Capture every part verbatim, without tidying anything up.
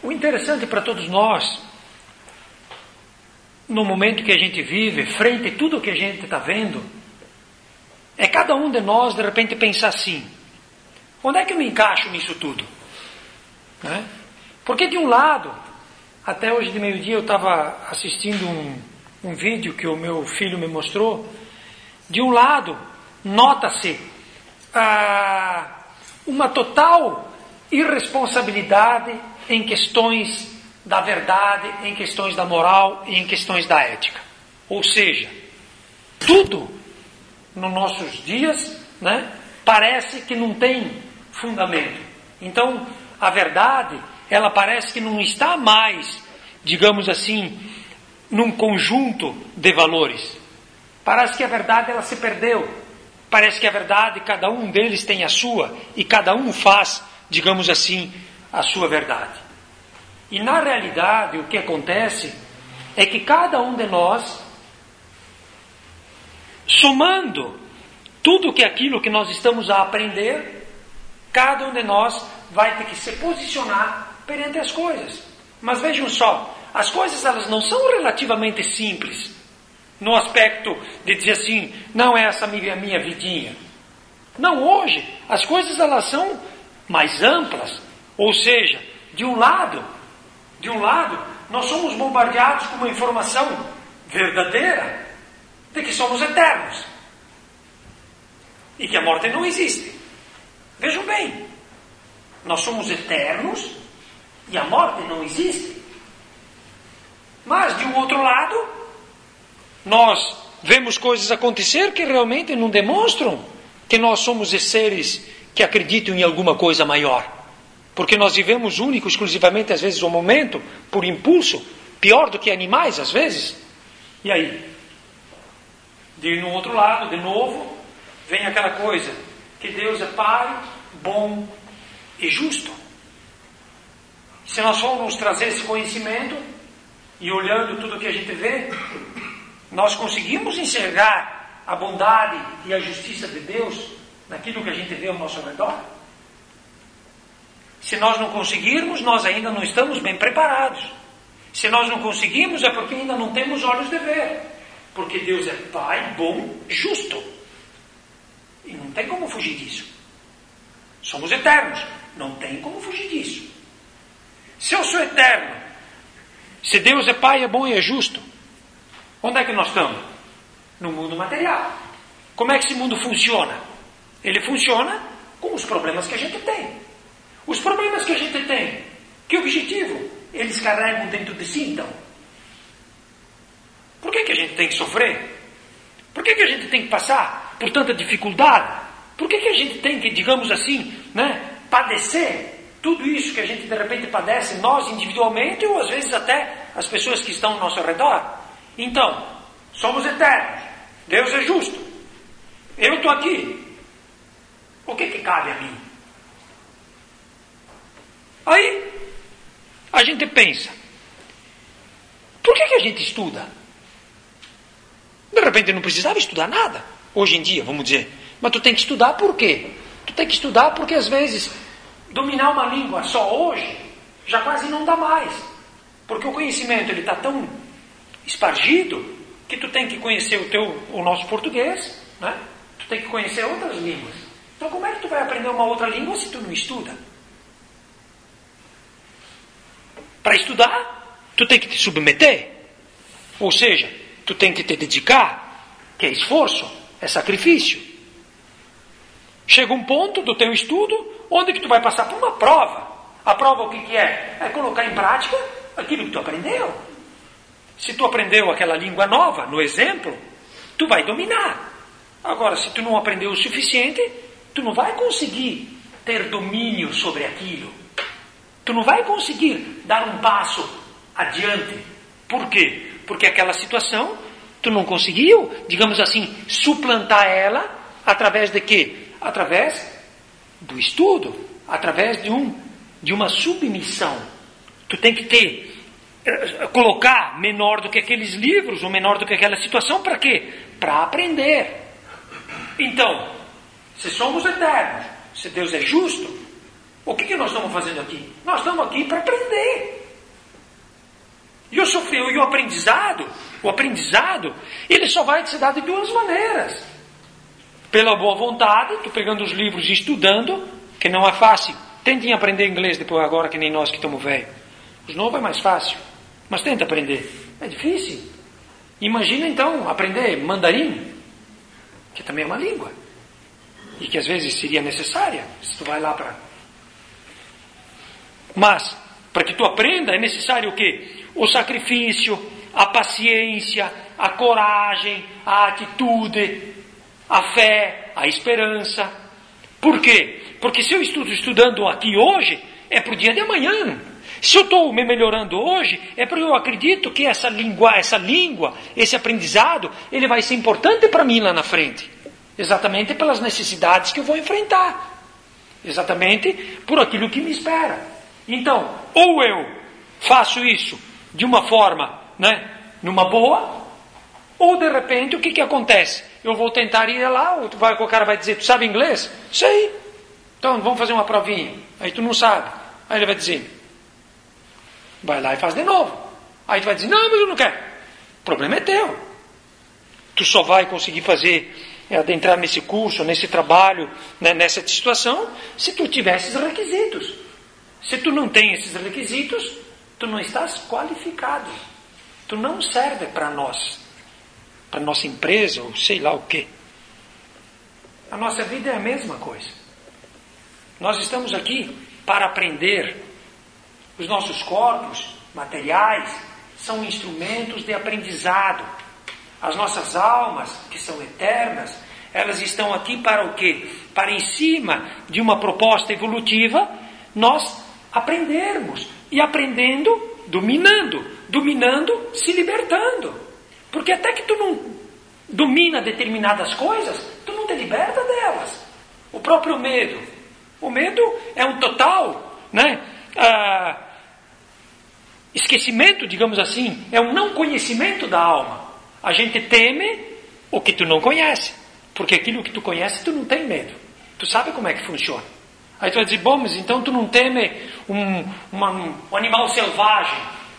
O interessante para todos nós, no momento que a gente vive, frente a tudo que a gente está vendo, é cada um de nós, de repente, pensar assim: onde é que eu me encaixo nisso tudo? Né? Porque de um lado, até hoje de meio-dia eu estava assistindo um, um vídeo que o meu filho me mostrou. De um lado, nota-se ah, uma total irresponsabilidade em questões da verdade, em questões da moral e em questões da ética. Ou seja, tudo nos nossos dias, né, parece que não tem fundamento. Então, a verdade, ela parece que não está mais, digamos assim, num conjunto de valores. Parece que a verdade, ela se perdeu. Parece que a verdade, cada um deles tem a sua, e cada um faz, digamos assim, a sua verdade. E na realidade, o que acontece é que cada um de nós, somando tudo que aquilo que nós estamos a aprender, cada um de nós vai ter que se posicionar perante as coisas. Mas vejam só, as coisas elas não são relativamente simples, no aspecto de dizer assim, não é essa minha, minha vidinha. Não, hoje, as coisas elas são mais amplas. Ou seja, de um lado, de um lado, nós somos bombardeados com uma informação verdadeira de que somos eternos e que a morte não existe. Vejam bem, nós somos eternos e a morte não existe. Mas, de um outro lado, nós vemos coisas acontecer que realmente não demonstram que nós somos seres que acreditam em alguma coisa maior. Porque nós vivemos único, exclusivamente, às vezes, o momento, por impulso, pior do que animais, às vezes. E aí? De no outro lado, de novo, vem aquela coisa, que Deus é Pai, bom e justo. Se nós formos trazer esse conhecimento, e olhando tudo que a gente vê, nós conseguimos enxergar a bondade e a justiça de Deus naquilo que a gente vê ao nosso redor? Se nós não conseguirmos, nós ainda não estamos bem preparados. Se nós não conseguimos, é porque ainda não temos olhos de ver. Porque Deus é Pai, bom, justo. E não tem como fugir disso. Somos eternos. Não tem como fugir disso. Se eu sou eterno, se Deus é Pai, é bom e é justo, onde é que nós estamos? No mundo material. Como é que esse mundo funciona? Ele funciona com os problemas que a gente tem. Os problemas que a gente tem, que objetivo eles carregam dentro de si, então? Por que que a gente tem que sofrer? Por que que a gente tem que passar por tanta dificuldade? Por que que a gente tem que, digamos assim, né, padecer tudo isso que a gente de repente padece, nós individualmente ou às vezes até as pessoas que estão ao nosso redor? Então, somos eternos. Deus é justo. Eu estou aqui. O que que cabe a mim? Aí, a gente pensa, por que que a gente estuda? De repente não precisava estudar nada, hoje em dia, vamos dizer. Mas tu tem que estudar por quê? Tu tem que estudar porque às vezes dominar uma língua só hoje já quase não dá mais. Porque o conhecimento ele está tão espargido que tu tem que conhecer o, teu, o nosso português, né? Tu tem que conhecer outras línguas. Então como é que tu vai aprender uma outra língua se tu não estuda? Para estudar, tu tem que te submeter. Ou seja, tu tem que te dedicar, que é esforço, é sacrifício. Chega um ponto do teu estudo, onde que tu vai passar por uma prova. A prova o que que é? É colocar em prática aquilo que tu aprendeu. Se tu aprendeu aquela língua nova, no exemplo, tu vai dominar. Agora, se tu não aprendeu o suficiente, tu não vai conseguir ter domínio sobre aquilo. Tu não vai conseguir dar um passo adiante. Por quê? Porque aquela situação, tu não conseguiu, digamos assim, suplantar ela através de quê? Através do estudo, através de, um, de uma submissão. Tu tem que ter, colocar menor do que aqueles livros, ou menor do que aquela situação, para quê? Para aprender. Então, se somos eternos, se Deus é justo, o que que nós estamos fazendo aqui? Nós estamos aqui para aprender. E o, sofrer, e o aprendizado, o aprendizado, ele só vai se dar de duas maneiras. Pela boa vontade, tu pegando os livros e estudando, que não é fácil. Tentem aprender inglês depois agora, que nem nós que estamos velhos. Os novos é mais fácil, mas tenta aprender. É difícil. Imagina então aprender mandarim, que também é uma língua. E que às vezes seria necessária, se tu vai lá para... Mas, para que tu aprenda, é necessário o quê? O sacrifício, a paciência, a coragem, a atitude, a fé, a esperança. Por quê? Porque se eu estou estudando aqui hoje, é para o dia de amanhã. Se eu estou me melhorando hoje, é porque eu acredito que essa língua, essa língua, esse aprendizado, ele vai ser importante para mim lá na frente. Exatamente pelas necessidades que eu vou enfrentar. Exatamente por aquilo que me espera. Então, ou eu faço isso de uma forma, né, numa boa, ou de repente o que, que acontece? Eu vou tentar ir lá, o cara vai dizer, tu sabe inglês? Sei. Então vamos fazer uma provinha. Aí tu não sabe. Aí ele vai dizer, vai lá e faz de novo. Aí tu vai dizer, não, mas eu não quero. O problema é teu. Tu só vai conseguir fazer, é, adentrar nesse curso, nesse trabalho, né, nessa situação, se tu tiver esses requisitos. Se tu não tem esses requisitos, tu não estás qualificado. Tu não serve para nós, para nossa empresa, ou sei lá o quê. A nossa vida é a mesma coisa. Nós estamos aqui para aprender. Os nossos corpos materiais são instrumentos de aprendizado. As nossas almas, que são eternas, elas estão aqui para o quê? Para, em cima de uma proposta evolutiva, nós aprendermos. E aprendendo, dominando. Dominando, se libertando. Porque até que tu não domina determinadas coisas, tu não te liberta delas. O próprio medo. O medo é um total, né? Ah, esquecimento, digamos assim, é um não conhecimento da alma. A gente teme o que tu não conhece, porque aquilo que tu conhece tu não tem medo, tu sabe como é que funciona. Aí tu vai dizer, bom, mas então tu não teme um, uma, um animal selvagem.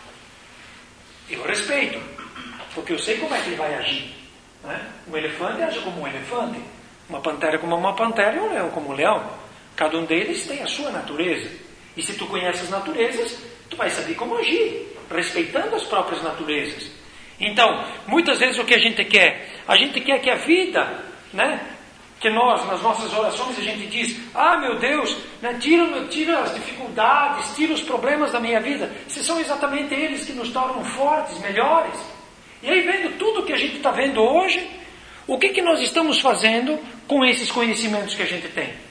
Eu respeito, porque eu sei como é que ele vai agir, né? Um elefante age como um elefante, uma pantera como uma pantera e um leão como um leão. Cada um deles tem a sua natureza. E se tu conheces as naturezas, tu vai saber como agir, respeitando as próprias naturezas. Então, muitas vezes o que a gente quer? A gente quer que a vida, né, que nós, nas nossas orações, a gente diz, ah, meu Deus, né, tira, tira as dificuldades, tira os problemas da minha vida. Se são exatamente eles que nos tornam fortes, melhores. E aí, vendo tudo que a gente está vendo hoje, o que, que nós estamos fazendo com esses conhecimentos que a gente tem?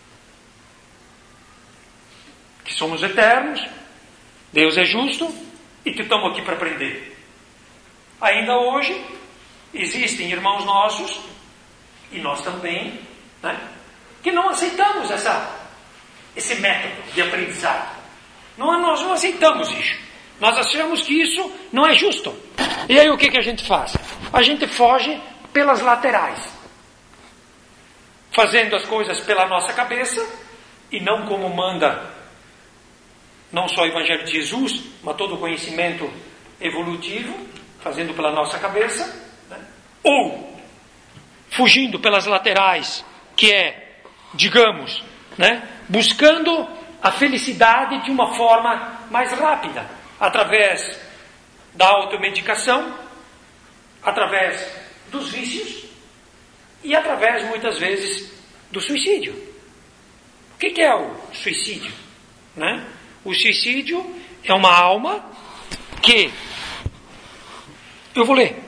Que somos eternos, Deus é justo e que estamos aqui para aprender. Ainda hoje existem irmãos nossos, e nós também, né, que não aceitamos essa, esse método de aprendizado. Não, nós não aceitamos isso. Nós achamos que isso não é justo. E aí o que, que a gente faz? A gente foge pelas laterais, fazendo as coisas pela nossa cabeça e não como manda não só o Evangelho de Jesus, mas todo o conhecimento evolutivo, fazendo pela nossa cabeça, né? Ou fugindo pelas laterais, que é, digamos, né, buscando a felicidade de uma forma mais rápida, através da automedicação, através dos vícios e através, muitas vezes, do suicídio. O que é o suicídio? Né? O suicídio é uma alma que... Eu vou ler.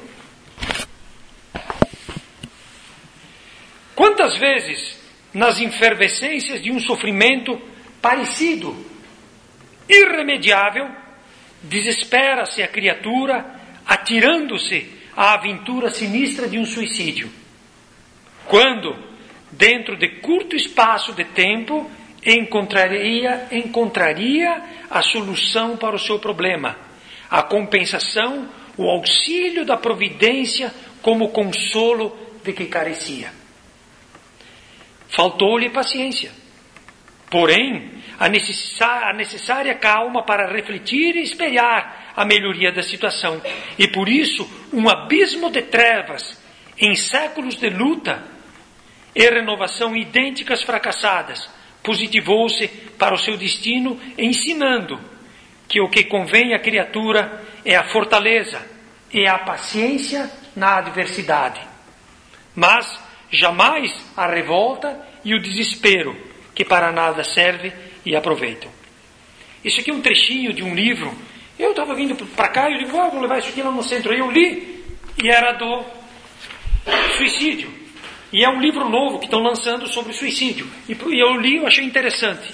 Quantas vezes, nas efervescências de um sofrimento parecido, irremediável, desespera-se a criatura, atirando-se à aventura sinistra de um suicídio. Quando, dentro de curto espaço de tempo, encontraria, encontraria a solução para o seu problema, a compensação, o auxílio da providência como consolo de que carecia. Faltou-lhe paciência. Porém, a necessária calma para refletir e esperar a melhoria da situação. E por isso, um abismo de trevas em séculos de luta e renovação idênticas fracassadas positivou-se para o seu destino, ensinando que o que convém à criatura é a fortaleza e a paciência na adversidade, mas jamais a revolta e o desespero, que para nada serve e aproveitam. Isso aqui é um trechinho de um livro. Eu estava vindo para cá e eu digo, ah, vou levar isso aqui lá no centro. Aí eu li e era do suicídio. E é um livro novo que estão lançando sobre suicídio. E eu li e eu achei interessante.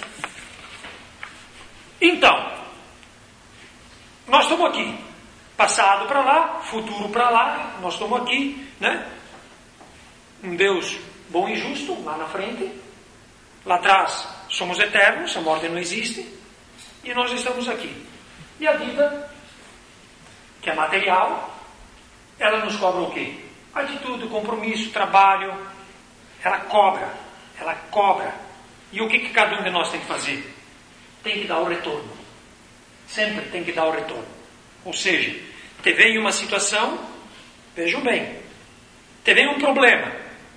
Então, nós estamos aqui. Passado para lá, futuro para lá. Nós estamos aqui, né? Um Deus bom e justo lá na frente. Lá atrás somos eternos, a morte não existe. E nós estamos aqui. E a vida, que é material, ela nos cobra o quê? Atitude, compromisso, trabalho. Ela cobra. Ela cobra. E o que, que cada um de nós tem que fazer? Tem que dar o retorno. Sempre tem que dar o retorno. Ou seja, te vem uma situação, vejam bem, te vem um problema.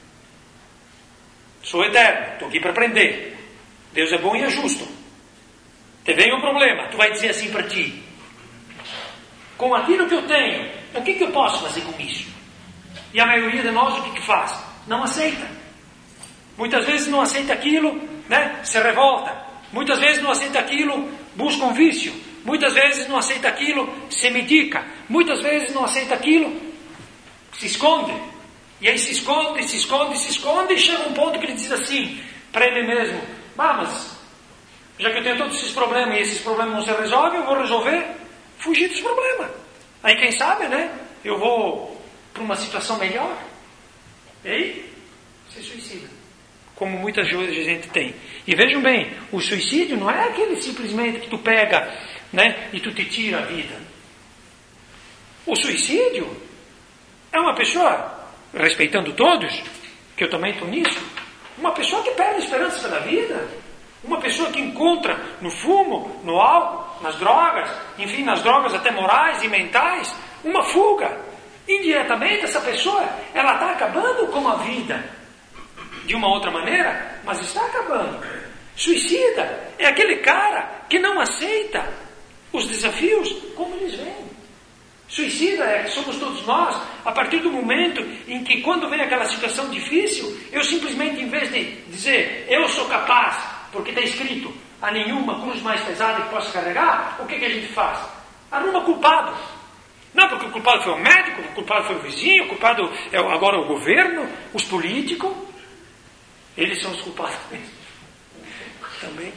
Sou eterno, estou aqui para aprender. Deus é bom e é justo. Te vem um problema, tu vai dizer assim para ti: com aquilo que eu tenho, o que, que eu posso fazer com isso? E a maioria de nós o que, que faz? Não aceita. Muitas vezes não aceita aquilo, né? Se revolta. Muitas vezes não aceita aquilo, busca um vício. Muitas vezes não aceita aquilo, se medica. Muitas vezes não aceita aquilo, se esconde. E aí se esconde, se esconde, se esconde, e chega um ponto que ele diz assim para ele mesmo: ah, mas já que eu tenho todos esses problemas e esses problemas não se resolvem, eu vou resolver fugir dos problemas. Aí quem sabe, né? Eu vou para uma situação melhor. E aí se suicida. Como muita gente tem. E vejam bem, o suicídio não é aquele simplesmente que tu pega, né, e tu te tira a vida. O suicídio é uma pessoa, respeitando todos, que eu também estou nisso, uma pessoa que perde a esperança pela vida, uma pessoa que encontra no fumo, no álcool, nas drogas, enfim, nas drogas até morais e mentais, uma fuga. Indiretamente essa pessoa, ela está acabando com a vida. De uma outra maneira, mas está acabando. Suicida é aquele cara que não aceita os desafios como eles vêm. Suicida é que somos todos nós, a partir do momento em que, quando vem aquela situação difícil, eu simplesmente, em vez de dizer, eu sou capaz, porque está escrito, há nenhuma cruz mais pesada que possa carregar, o que, que a gente faz? Arruma culpado. Não, porque o culpado foi o médico, o culpado foi o vizinho, o culpado é agora o governo, os políticos. Eles são os culpados também.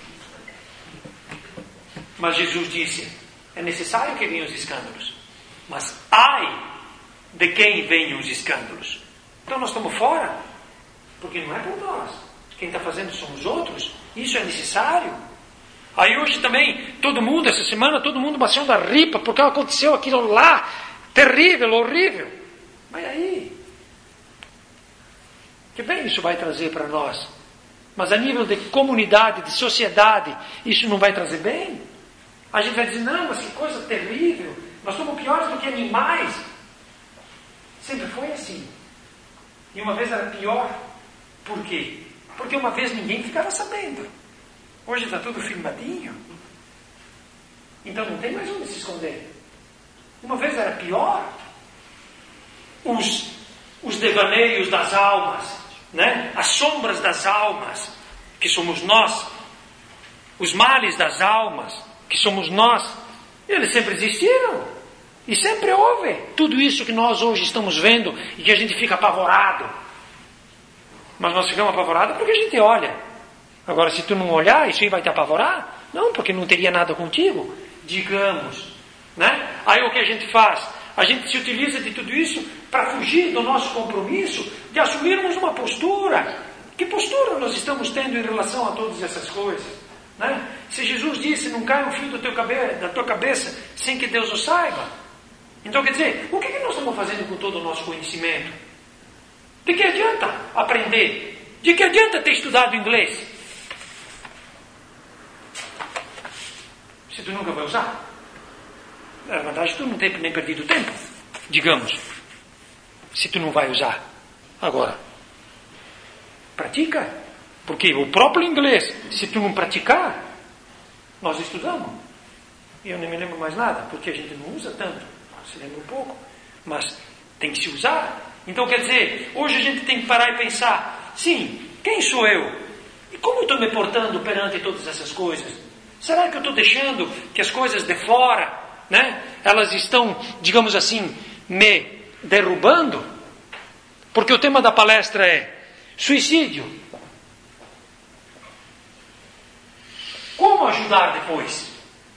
Mas Jesus disse, é necessário que venham os escândalos. Mas ai de quem venham os escândalos. Então nós estamos fora. Porque não é por nós. Quem está fazendo são os outros. Isso é necessário. Aí hoje também, todo mundo, essa semana, todo mundo baixando a ripa, porque aconteceu aquilo lá, terrível, horrível. Mas aí, que bem isso vai trazer para nós? Mas a nível de comunidade, de sociedade, isso não vai trazer bem? A gente vai dizer, não, mas que coisa terrível, nós somos piores do que animais. Sempre foi assim. E uma vez era pior. Por quê? Porque uma vez ninguém ficava sabendo. Hoje está tudo filmadinho. Então não tem mais onde se esconder. Uma vez era pior. Os, os devaneios das almas, né? As sombras das almas, que somos nós. Os males das almas, que somos nós. Eles sempre existiram. E sempre houve. Tudo isso que nós hoje estamos vendo e que a gente fica apavorado. Mas nós ficamos apavorados porque a gente olha. Agora, se tu não olhar, isso aí vai te apavorar? Não, porque não teria nada contigo. Digamos, né? Aí o que a gente faz? A gente se utiliza de tudo isso para fugir do nosso compromisso de assumirmos uma postura. Que postura nós estamos tendo em relação a todas essas coisas? Né? Se Jesus disse, não cai um fio do teu cabe- da tua cabeça sem que Deus o saiba. Então, quer dizer, o que, que nós estamos fazendo com todo o nosso conhecimento? De que adianta aprender? De que adianta ter estudado inglês? tu nunca vai usar. Na verdade, tu não tem nem perdido tempo, digamos, se tu não vai usar. Agora, pratica. Porque o próprio inglês, se tu não praticar, nós estudamos. E eu nem me lembro mais nada, porque a gente não usa tanto. Se lembra um pouco. Mas tem que se usar. Então, quer dizer, hoje a gente tem que parar e pensar, sim, quem sou eu? E como eu estou me portando perante todas essas coisas? Será que eu estou deixando que as coisas de fora, né, elas estão, digamos assim, me derrubando? Porque o tema da palestra é suicídio. Como ajudar depois?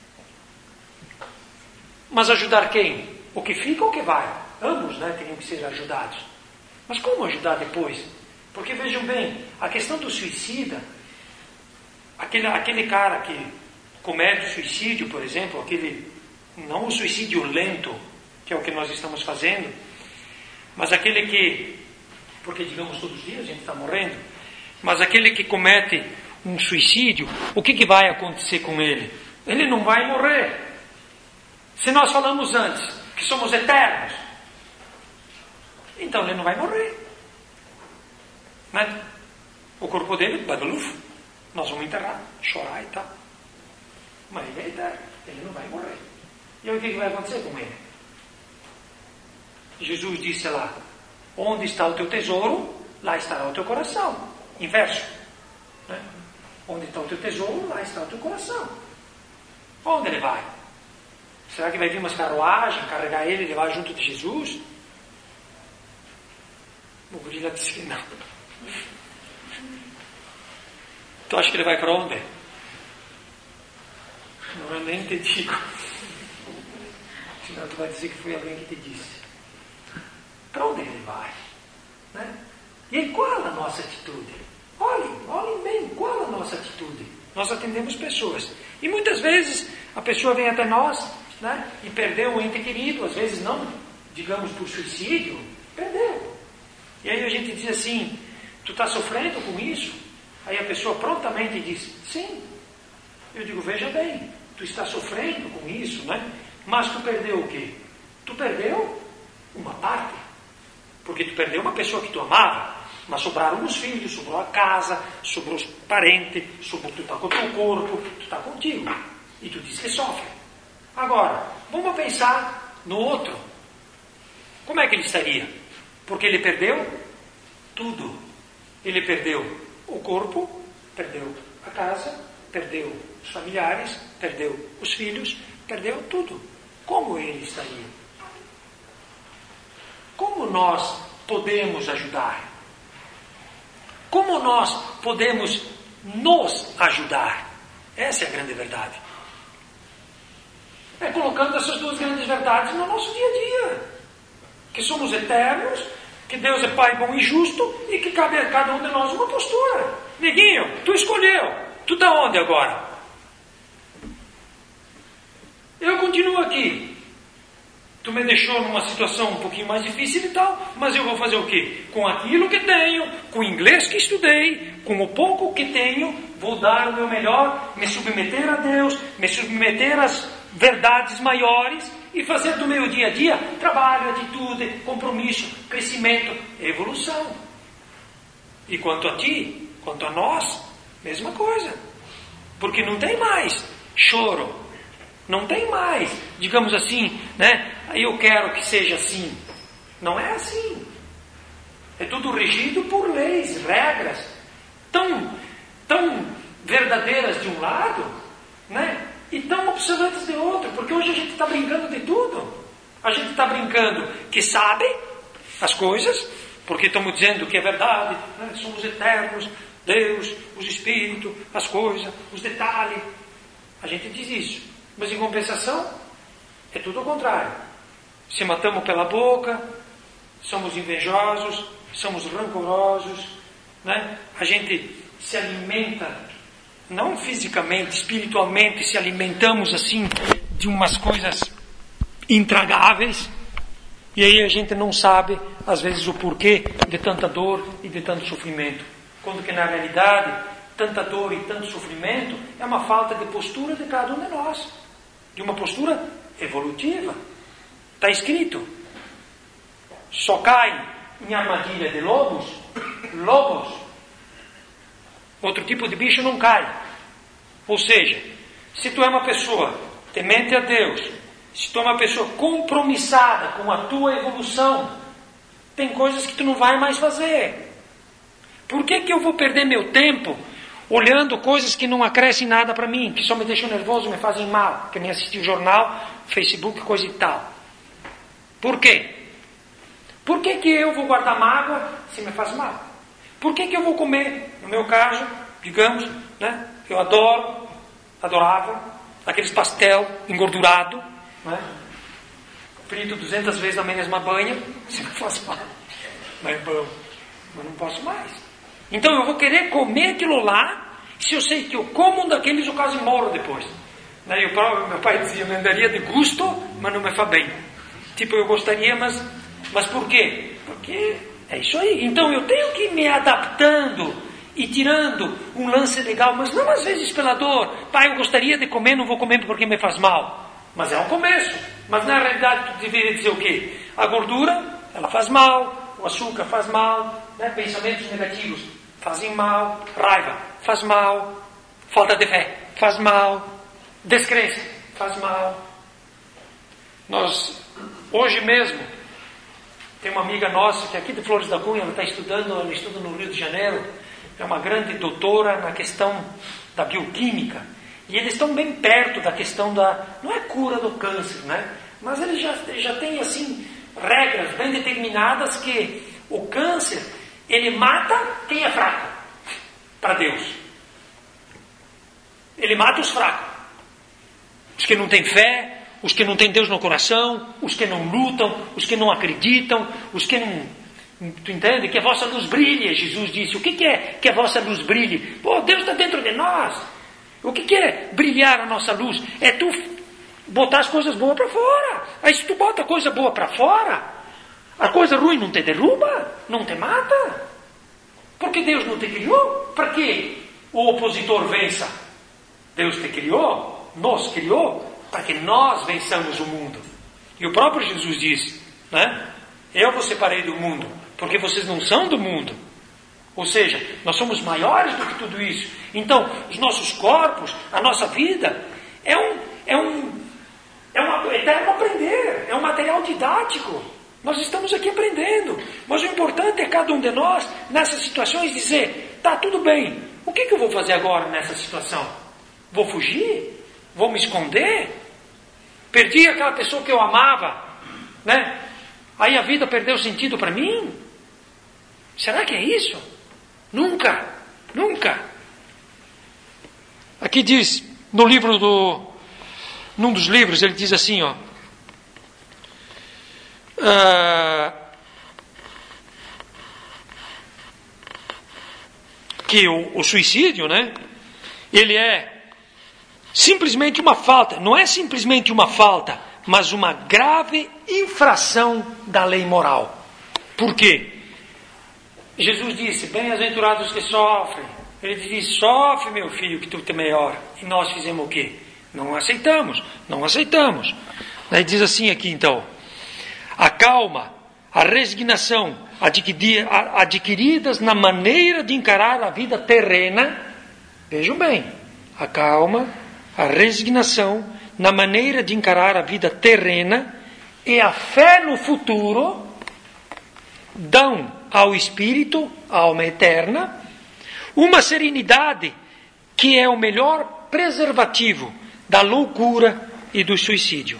Mas ajudar quem? O que fica ou o que vai? Ambos, né, teriam que ser ajudados. Mas como ajudar depois? Porque vejam bem, a questão do suicida, aquele, aquele cara que comete suicídio, por exemplo, aquele, não o suicídio lento, que é o que nós estamos fazendo, mas aquele que, porque digamos todos os dias a gente está morrendo, mas aquele que comete um suicídio, o que, que vai acontecer com ele? Ele não vai morrer. Se nós falamos antes que somos eternos, então ele não vai morrer. Né? O corpo dele, badaluf, nós vamos enterrar, chorar e tal. Mas ele é eterno, ele não vai morrer. E aí o que, que vai acontecer com ele? Jesus disse lá, onde está o teu tesouro, lá estará o teu coração. Inverso. Né? Onde está o teu tesouro, lá está o teu coração. Onde ele vai? Será que vai vir umas carruagens, carregar ele e levar junto de Jesus? O gorila disse que não. Tu acha que ele vai para onde? Não, eu nem te digo. Senão tu vai dizer que foi alguém que te disse. Para onde ele vai? Né? E aí, qual é a nossa atitude? Olhem, olhem bem, qual é a nossa atitude? Nós atendemos pessoas. E muitas vezes a pessoa vem até nós, né, e perdeu um ente querido, às vezes não, digamos, por suicídio, perdeu. E aí a gente diz assim, tu está sofrendo com isso? Aí a pessoa prontamente diz, sim. Eu digo, veja bem, tu está sofrendo com isso, né? Mas tu perdeu o quê? Tu perdeu uma parte. Porque tu perdeu uma pessoa que tu amava, mas sobraram os filhos, sobrou a casa, sobrou os parentes, sobrou, tu está com o teu corpo, tu está contigo. E tu diz que sofre. Agora, vamos pensar no outro. Como é que ele estaria? Porque ele perdeu tudo. Ele perdeu o corpo, perdeu a casa, perdeu os familiares, perdeu os filhos, perdeu tudo. Como ele estaria? Como nós podemos ajudar? Como nós podemos nos ajudar? Essa é a grande verdade. É colocando essas duas grandes verdades no nosso dia a dia. Que somos eternos, que Deus é Pai bom e justo e que cabe a cada um de nós uma postura. Neguinho, tu escolheu. Tu está onde agora? Eu continuo aqui. Tu me deixou numa situação um pouquinho mais difícil e tal, mas eu vou fazer o quê? Com aquilo que tenho, com o inglês que estudei, com o pouco que tenho, vou dar o meu melhor, me submeter a Deus, me submeter às verdades maiores e fazer do meu dia a dia trabalho, atitude, compromisso, crescimento, evolução. E quanto a ti, quanto a nós, mesma coisa. Porque não tem mais choro. Não tem mais, digamos assim, né? Eu quero que seja assim. Não é assim. É tudo regido por leis, regras, tão, tão verdadeiras de um lado, né? E tão obsoletas de outro. Porque hoje a gente está brincando de tudo. A gente está brincando que sabe as coisas, porque estamos dizendo que é verdade, né? Somos eternos, Deus, os espíritos, as coisas, os detalhes. A gente diz isso. Mas em compensação, é tudo o contrário. Se matamos pela boca, somos invejosos, somos rancorosos, né? A gente se alimenta, não fisicamente, espiritualmente, se alimentamos assim de umas coisas intragáveis, e aí a gente não sabe, às vezes, o porquê de tanta dor e de tanto sofrimento. Quando que na realidade, tanta dor e tanto sofrimento é uma falta de postura de cada um de nós. de uma postura evolutiva. Está escrito: só cai em armadilha de lobos, lobos. Outro tipo de bicho não cai. Ou seja, se tu é uma pessoa temente a Deus, se tu é uma pessoa compromissada com a tua evolução, tem coisas que tu não vai mais fazer. Por que que eu vou perder meu tempo olhando coisas que não acrescem nada para mim, que só me deixam nervoso, me fazem mal, que nem assistir o jornal, Facebook, coisa e tal? Por quê? Por que que eu vou guardar mágoa se me faz mal? Por que que eu vou comer, no meu caso, digamos, né, eu adoro, adorava, aqueles pastel engordurado, né, frito duzentas vezes na mesma banha, se me faz mal. Mas é bom, mas não posso mais. Então eu vou querer comer aquilo lá, se eu sei que eu como um daqueles, eu quase morro depois. Daí o próprio, meu pai dizia, me andaria de gosto, mas não me faz bem. Tipo, eu gostaria, mas, mas por quê? Porque é isso aí. Então eu tenho que ir me adaptando e tirando um lance legal, mas não às vezes pela dor. Pai, eu gostaria de comer, não vou comer porque me faz mal. Mas é um começo. Mas na realidade tu deveria dizer o quê? A gordura, ela faz mal, o açúcar faz mal, né? Pensamentos negativos fazem mal, raiva faz mal, falta de fé faz mal, descrença faz mal. Nós, hoje mesmo, tem uma amiga nossa que é aqui de Flores da Cunha, ela está estudando, ela estuda no Rio de Janeiro, é uma grande doutora na questão da bioquímica, e eles estão bem perto da questão da, não é cura do câncer, né? Mas eles já, já têm assim, regras bem determinadas que o câncer, ele mata quem é fraco, para Deus. Ele mata os fracos, os que não têm fé, os que não têm Deus no coração, os que não lutam, os que não acreditam, os que não... Tu entende? Que a vossa luz brilhe, Jesus disse. O que, que é que a vossa luz brilhe? Pô, Deus está dentro de nós. O que, que é brilhar a nossa luz? É tu botar as coisas boas para fora. Aí se tu bota a coisa boa para fora, a coisa ruim não te derruba, não te mata. Porque Deus não te criou para que o opositor vença. Deus te criou, nos criou, para que nós vençamos o mundo. E o próprio Jesus disse, né? Eu vos separei do mundo, porque vocês não são do mundo. Ou seja, nós somos maiores do que tudo isso. Então, os nossos corpos, a nossa vida, é um, é um, é um eterno aprender, é um material didático. Nós estamos aqui aprendendo. Mas o importante é cada um de nós, nessas situações, dizer, tá, tudo bem, o que, que eu vou fazer agora nessa situação? Vou fugir? Vou me esconder? Perdi aquela pessoa que eu amava, né? Aí a vida perdeu sentido para mim? Será que é isso? Nunca, nunca. Aqui diz, no livro do, num dos livros, ele diz assim, ó, uh, que o, o suicídio, né? Ele é simplesmente uma falta, não é simplesmente uma falta, mas uma grave infração da lei moral. Por quê? Jesus disse, bem-aventurados que sofrem. Ele disse, sofre meu filho que tu te melhora. E nós fizemos o quê? Não aceitamos, não aceitamos. Daí diz assim aqui então, a calma, a resignação adquiridas na maneira de encarar a vida terrena, vejam bem, a calma, a resignação na maneira de encarar a vida terrena e a fé no futuro dão ao espírito, a alma eterna, uma serenidade que é o melhor preservativo da loucura e do suicídio.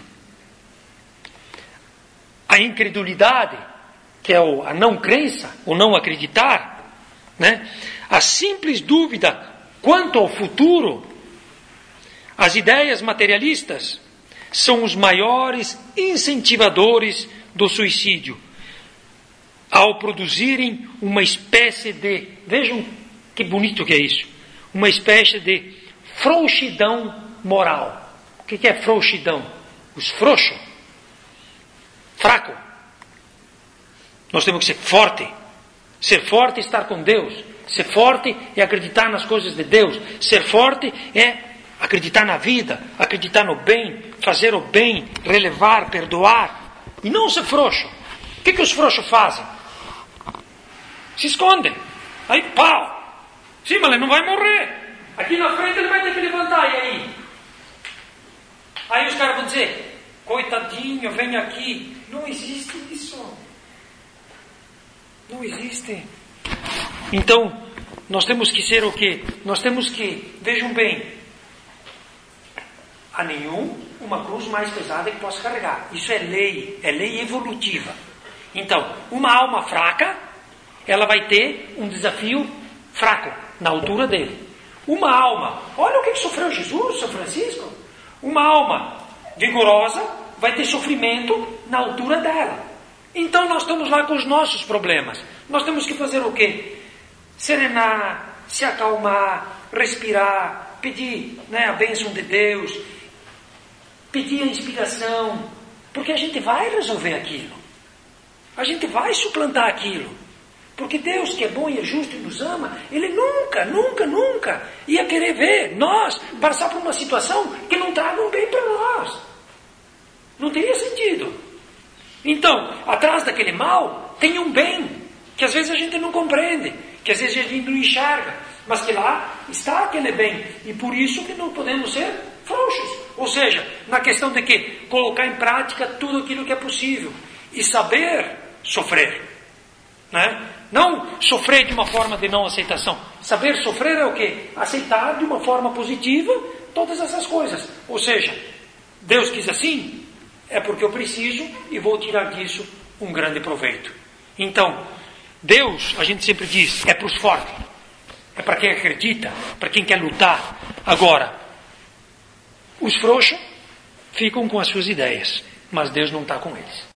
A incredulidade, que é a não crença, o não acreditar, né? A simples dúvida quanto ao futuro, as ideias materialistas são os maiores incentivadores do suicídio, ao produzirem uma espécie de, vejam que bonito que é isso, uma espécie de frouxidão moral. O que é frouxidão? Os frouxos, fraco. Nós temos que ser forte. Ser forte é estar com Deus. Ser forte é acreditar nas coisas de Deus. Ser forte é acreditar na vida, acreditar no bem, fazer o bem, relevar, perdoar, e não ser frouxo. O que, que os frouxos fazem? Se escondem. Aí, pau! Sim, mas ele não vai morrer. Aqui na frente ele vai ter que levantar, e aí? Aí os caras vão dizer, coitadinho, vem aqui. Não existe isso. Não existe. Então, nós temos que ser o quê? Nós temos que, vejam bem, há nenhum uma cruz mais pesada que possa carregar. Isso é lei, é lei evolutiva. Então, uma alma fraca, ela vai ter um desafio fraco, na altura dele. Uma alma, olha o que sofreu Jesus, São Francisco. Uma alma vigorosa vai ter sofrimento na altura dela. Então nós estamos lá com os nossos problemas. Nós temos que fazer o quê? Serenar, se acalmar, respirar, pedir, né, a bênção de Deus, pedir a inspiração, porque a gente vai resolver aquilo. A gente vai suplantar aquilo. Porque Deus, que é bom e é justo e nos ama, Ele nunca, nunca, nunca ia querer ver nós passar por uma situação que não traga um bem para nós. Não teria sentido. Então, atrás daquele mal, tem um bem, que às vezes a gente não compreende, que às vezes a gente não enxerga, mas que lá está aquele bem. E por isso que não podemos ser frouxos. Ou seja, na questão de que colocar em prática tudo aquilo que é possível. E saber sofrer. Né? Não sofrer de uma forma de não aceitação. Saber sofrer é o quê? Aceitar de uma forma positiva todas essas coisas. Ou seja, Deus quis assim, é porque eu preciso e vou tirar disso um grande proveito. Então, Deus, a gente sempre diz, é para os fortes. É para quem acredita, para quem quer lutar. Agora, os frouxos ficam com as suas ideias, mas Deus não está com eles.